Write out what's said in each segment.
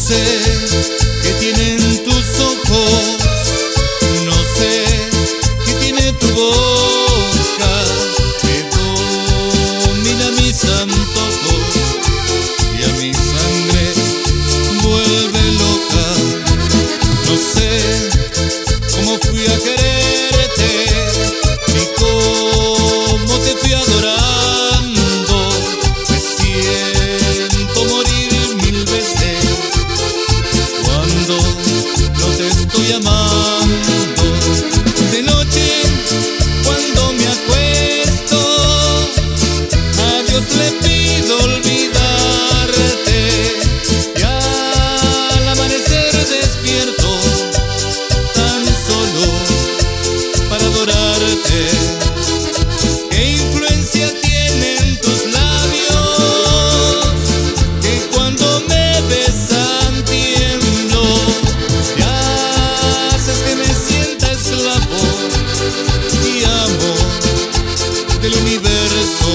sé qué tienen tus ojos, no sé qué tiene tu boca, que domina mis antojos y a mi sangre vuelve loca. No sé cómo fui a quererte ni cómo te fui adorando. Me siento morir mil veces cuando no te estoy amando. De noche cuando me acuesto, a Dios le pido olvidarte, y al amanecer despierto tan solo para adorarte. ¿Qué influencia tienen tus labios que cuando me besan tiemblo y haces que me sienta esclavo y amo del universo?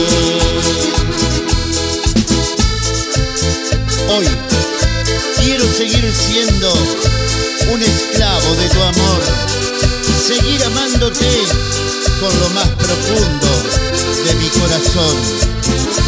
Hoy quiero seguir siendo un esclavo de tu amor, seguir amándote con lo más profundo de mi corazón.